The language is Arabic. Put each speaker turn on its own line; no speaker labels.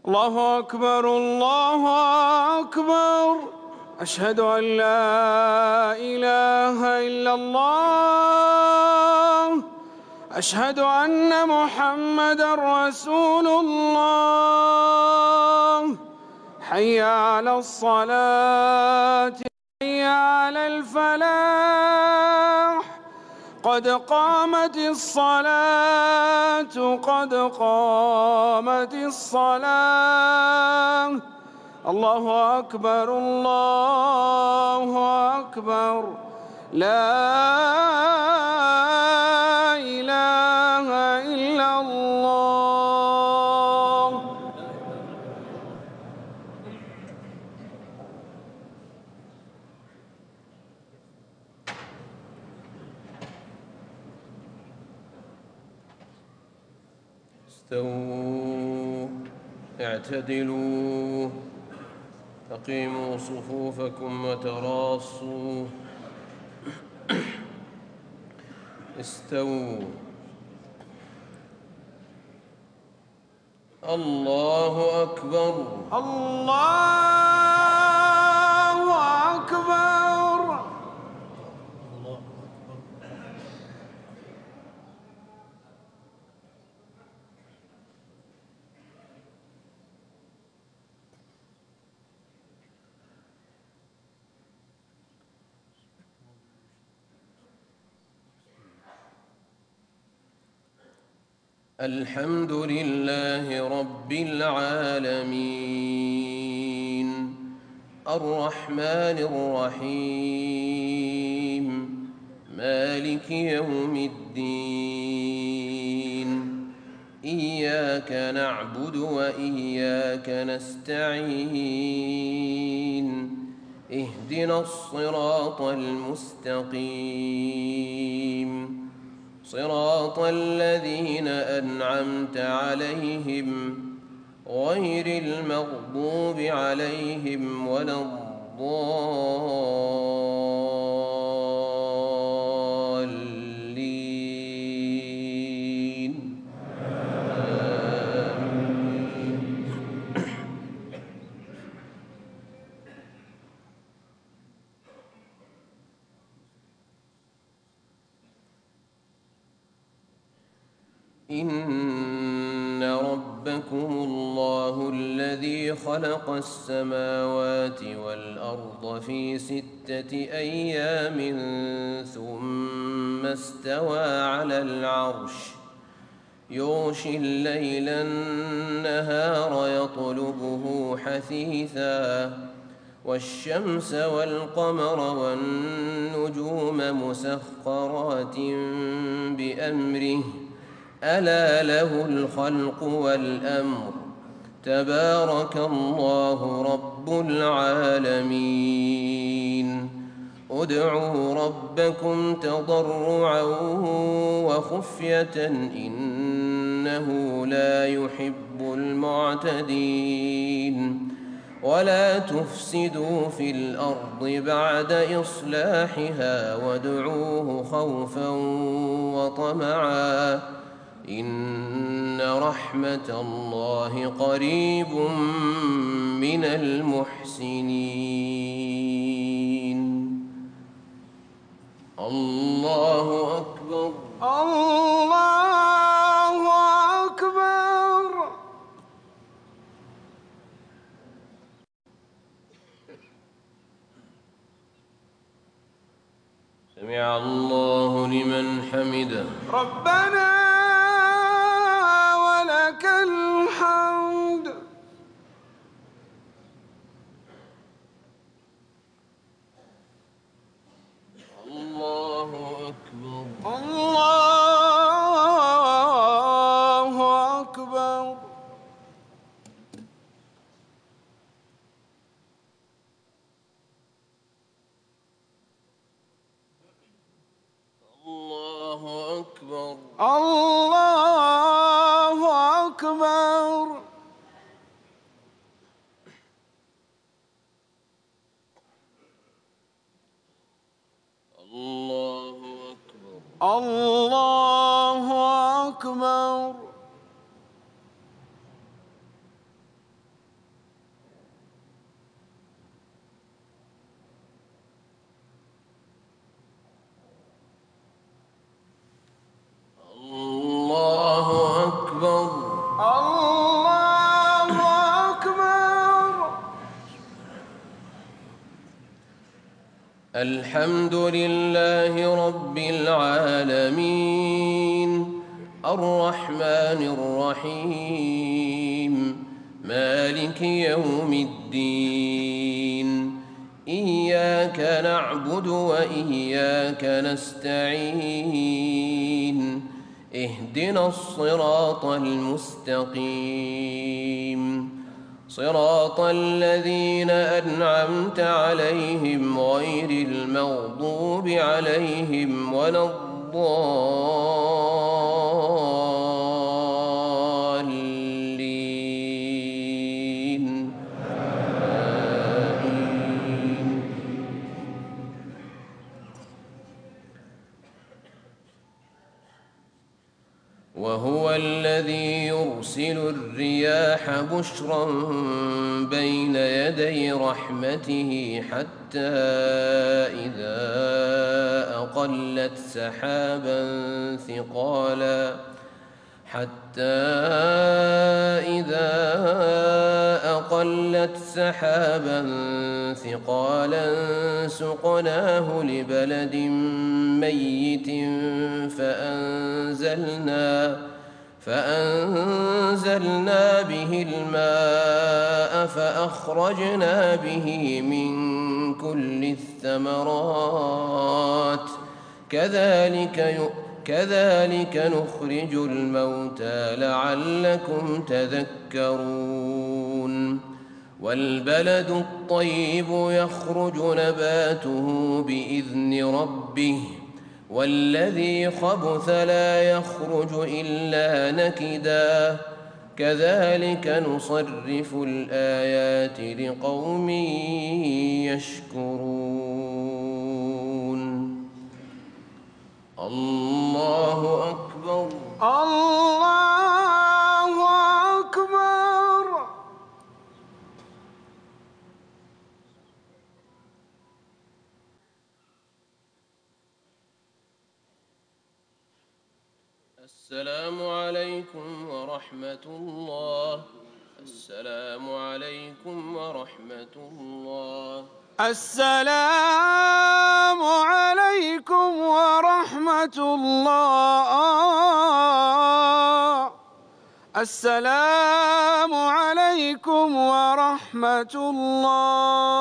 الله أكبر الله أكبر. أشهد أن لا إله إلا الله. أشهد أن محمدًا رسول الله. حي على الصلاة حي على الفلاح. قد قامت الصلاة قد قامت الصلاة. الله أكبر الله أكبر. لا إله إلا الله.
استووا اعتدلوا أقيموا صفوفكم وتراصوا. استووا. الله أكبر
الله أكبر.
الحمد لله رب العالمين الرحمن الرحيم مالك يوم الدين إياك نعبد وإياك نستعين اهدنا الصراط المستقيم صراط الذين أنعمت عليهم غير المغضوب عليهم ولا الضالين. آمين. إن ربكم الله الذي خلق السماوات والأرض في 6 أيام ثم استوى على العرش يغشي الليل النهار يطلبه حثيثا والشمس والقمر والنجوم مسخرات بأمره ألا له الخلق والأمر تبارك الله رب العالمين. ادعوا ربكم تضرعا وخفية إنه لا يحب المعتدين. ولا تفسدوا في الأرض بعد إصلاحها وادعوه خوفا وطمعا إن رحمة الله قريب من المحسنين. الله أكبر
الله أكبر.
سمع الله لمن حمده
ربنا ولك الحمد.
الله أكبر
الله أكبر.
الله أكبر
الله أكبر.
الله أكبر
الله أكبر.
الحمد لله رب العالمين الرحمن الرحيم مالك يوم الدين إياك نعبد وإياك نستعين اهدنا الصراط المستقيم صراط الذين أنعمت عليهم غير المغضوب عليهم ولا الضالين آمين. وهو الذي يرسل الرياح بشرا بين يدي رحمته حتى إذا أقلت سحابا ثقالا سقناه لبلد ميت فأنزلنا به الماء فأخرجنا به من كل الثمرات كذلك نخرج الموتى لعلكم تذكرون والبلد الطيب يخرج نباته بإذن ربه والذي خبث لا يخرج إلا نكدا كذلك نصرف الآيات لقوم يشكرون الله أكبر
الله أكبر.
السلام عليكم ورحمة الله. السلام عليكم ورحمة الله.
السلام عليكم ورحمة الله. السلام عليكم ورحمة الله.